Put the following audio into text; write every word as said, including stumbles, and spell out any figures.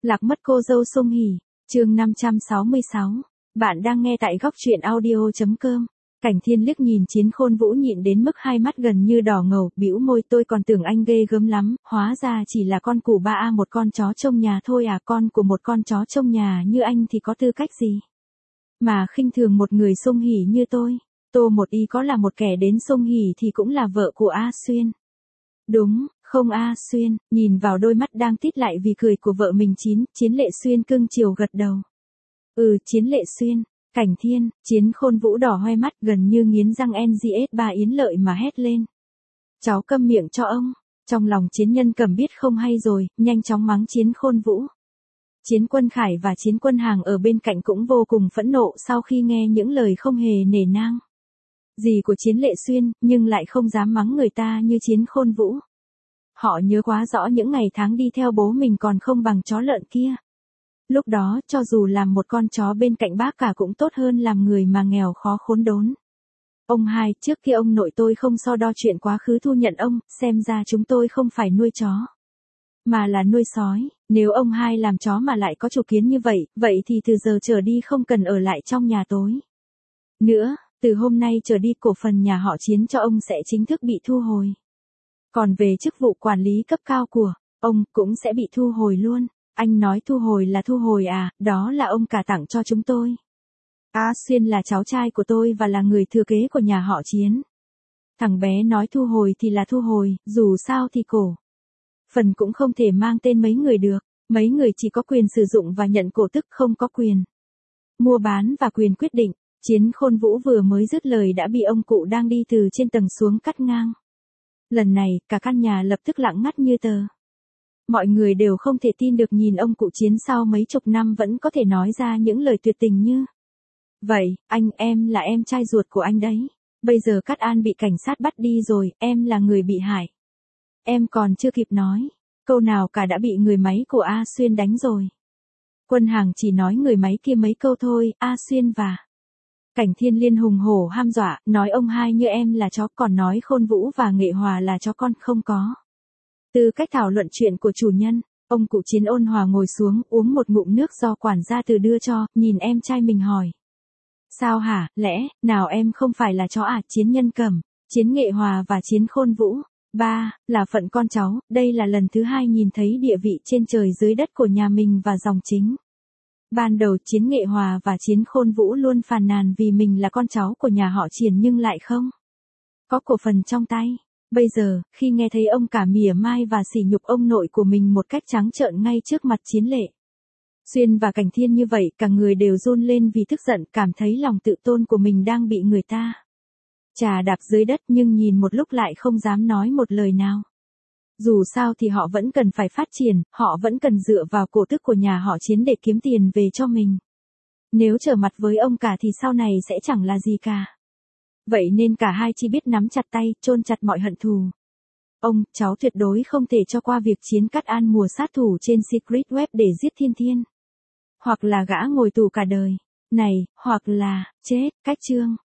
Lạc mất cô dâu Song Hỷ, chương năm trăm sáu mươi sáu. Bạn đang nghe tại góc truyện audio chấm com. Cảnh Thiên liếc nhìn Chiến Khôn Vũ nhịn đến mức hai mắt gần như đỏ ngầu, bĩu môi, tôi còn tưởng anh ghê gớm lắm, hóa ra chỉ là con củ ba a một con chó trông nhà thôi à, con của một con chó trông nhà như anh thì có tư cách gì mà khinh thường một người Song Hỷ như tôi. Tô Một Y có là một kẻ đến Song Hỷ thì cũng là vợ của A Xuyên. Đúng, không A Xuyên, nhìn vào đôi mắt đang tít lại vì cười của vợ mình chín, Chiến Lệ Xuyên cưng chiều gật đầu. Ừ, Chiến Lệ Xuyên. Cảnh Thiên, Chiến Khôn Vũ đỏ hoe mắt gần như nghiến răng en giê ét ba Yến Lợi mà hét lên. Cháu câm miệng cho ông. Trong lòng Chiến Nhân Cầm biết không hay rồi, nhanh chóng mắng Chiến Khôn Vũ. Chiến Quân Khải và Chiến Quân Hàng ở bên cạnh cũng vô cùng phẫn nộ sau khi nghe những lời không hề nể nang gì của Chiến Lệ Xuyên, nhưng lại không dám mắng người ta như Chiến Khôn Vũ. Họ nhớ quá rõ những ngày tháng đi theo bố mình còn không bằng chó lợn kia. Lúc đó, cho dù làm một con chó bên cạnh bác cả cũng tốt hơn làm người mà nghèo khó khốn đốn. Ông hai, trước kia ông nội tôi không so đo chuyện quá khứ thu nhận ông, xem ra chúng tôi không phải nuôi chó, mà là nuôi sói. Nếu ông hai làm chó mà lại có chủ kiến như vậy, vậy thì từ giờ trở đi không cần ở lại trong nhà tối nữa, từ hôm nay trở đi cổ phần nhà họ Chiến cho ông sẽ chính thức bị thu hồi. Còn về chức vụ quản lý cấp cao của ông cũng sẽ bị thu hồi luôn. Anh nói thu hồi là thu hồi à, đó là ông cả tặng cho chúng tôi. A Xuyên là cháu trai của tôi và là người thừa kế của nhà họ Chiến. Thằng bé nói thu hồi thì là thu hồi, dù sao thì cổ phần cũng không thể mang tên mấy người được. Mấy người chỉ có quyền sử dụng và nhận cổ tức, không có quyền mua bán và quyền quyết định. Chiến Khôn Vũ vừa mới dứt lời đã bị ông cụ đang đi từ trên tầng xuống cắt ngang. Lần này, cả căn nhà lập tức lặng ngắt như tờ. Mọi người đều không thể tin được nhìn ông cụ Chiến sau mấy chục năm vẫn có thể nói ra những lời tuyệt tình như vậy. Anh, em là em trai ruột của anh đấy. Bây giờ Cát An bị cảnh sát bắt đi rồi, em là người bị hại. Em còn chưa kịp nói câu nào cả đã bị người máy của A Xuyên đánh rồi. Quân Hàng chỉ nói người máy kia mấy câu thôi, A Xuyên và Cảnh Thiên liên hùng hổ ham dọa, nói ông hai như em là chó, còn nói Khôn Vũ và Nghệ Hòa là chó con, không có từ cách thảo luận chuyện của chủ nhân. Ông cụ Chiến ôn hòa ngồi xuống, uống một ngụm nước do quản gia từ đưa cho, nhìn em trai mình hỏi. Sao hả, lẽ, nào em không phải là chó à? Chiến Nhân Cầm, Chiến Nghệ Hòa và Chiến Khôn Vũ. Ba, là phận con cháu, đây là lần thứ hai nhìn thấy địa vị trên trời dưới đất của nhà mình và dòng chính. Ban đầu Chiến Nghệ Hòa và Chiến Khôn Vũ luôn phàn nàn vì mình là con cháu của nhà họ Triển nhưng lại không có cổ phần trong tay. Bây giờ, khi nghe thấy ông cả mỉa mai và sỉ nhục ông nội của mình một cách trắng trợn ngay trước mặt Chiến Lệ Xuyên và Cảnh Thiên như vậy, cả người đều run lên vì tức giận, cảm thấy lòng tự tôn của mình đang bị người ta chà đạp dưới đất, nhưng nhìn một lúc lại không dám nói một lời nào. Dù sao thì họ vẫn cần phải phát triển, họ vẫn cần dựa vào cổ tức của nhà họ Chiến để kiếm tiền về cho mình. Nếu trở mặt với ông cả thì sau này sẽ chẳng là gì cả. Vậy nên cả hai chỉ biết nắm chặt tay, chôn chặt mọi hận thù. Ông, cháu tuyệt đối không thể cho qua việc Chiến Cát An mùa sát thủ trên Secret Web để giết Thiên Thiên. Hoặc là gã ngồi tù cả đời này, hoặc là chết. Cách chương